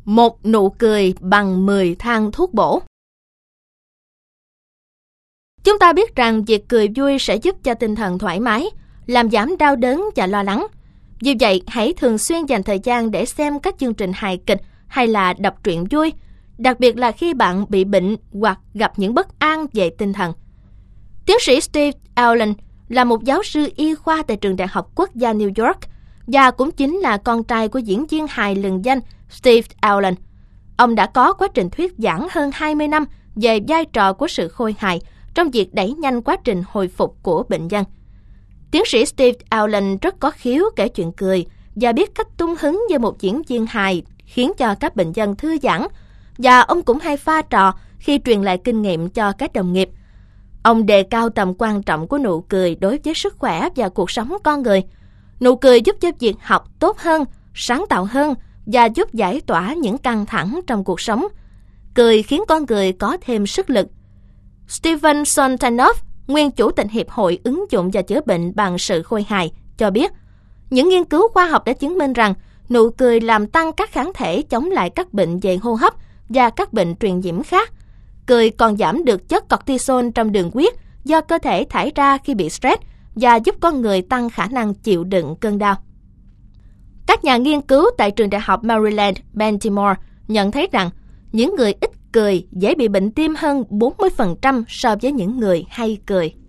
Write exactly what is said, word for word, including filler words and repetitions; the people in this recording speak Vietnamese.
Một nụ cười bằng mười thang thuốc bổ. Chúng ta biết rằng việc cười vui sẽ giúp cho tinh thần thoải mái, làm giảm đau đớn và lo lắng. Vì vậy, hãy thường xuyên dành thời gian để xem các chương trình hài kịch hay là đọc truyện vui, đặc biệt là khi bạn bị bệnh hoặc gặp những bất an về tinh thần. Tiến sĩ Steve Allen là một giáo sư y khoa tại trường Đại học Quốc gia New York và cũng chính là con trai của diễn viên hài lừng danh Steve Allen. Ông đã có quá trình thuyết giảng hơn hai mươi năm về vai trò của sự khôi hài trong việc đẩy nhanh quá trình hồi phục của bệnh nhân. Tiến sĩ Steve Allen rất có khiếu kể chuyện cười và biết cách tung hứng như một diễn viên hài khiến cho các bệnh nhân thư giãn, và ông cũng hay pha trò khi truyền lại kinh nghiệm cho các đồng nghiệp. Ông đề cao tầm quan trọng của nụ cười đối với sức khỏe và cuộc sống con người. Nụ cười giúp cho việc học tốt hơn, sáng tạo hơn và giúp giải tỏa những căng thẳng trong cuộc sống. Cười khiến con người có thêm sức lực. Steven Sontanov, nguyên chủ tịch Hiệp hội ứng dụng và chữa bệnh bằng sự khôi hài, cho biết những nghiên cứu khoa học đã chứng minh rằng nụ cười làm tăng các kháng thể chống lại các bệnh về hô hấp và các bệnh truyền nhiễm khác. Cười còn giảm được chất cortisol trong đường huyết do cơ thể thải ra khi bị stress và giúp con người tăng khả năng chịu đựng cơn đau. Các nhà nghiên cứu tại trường đại học Maryland, Baltimore nhận thấy rằng những người ít cười dễ bị bệnh tim hơn bốn mươi phần trăm so với những người hay cười.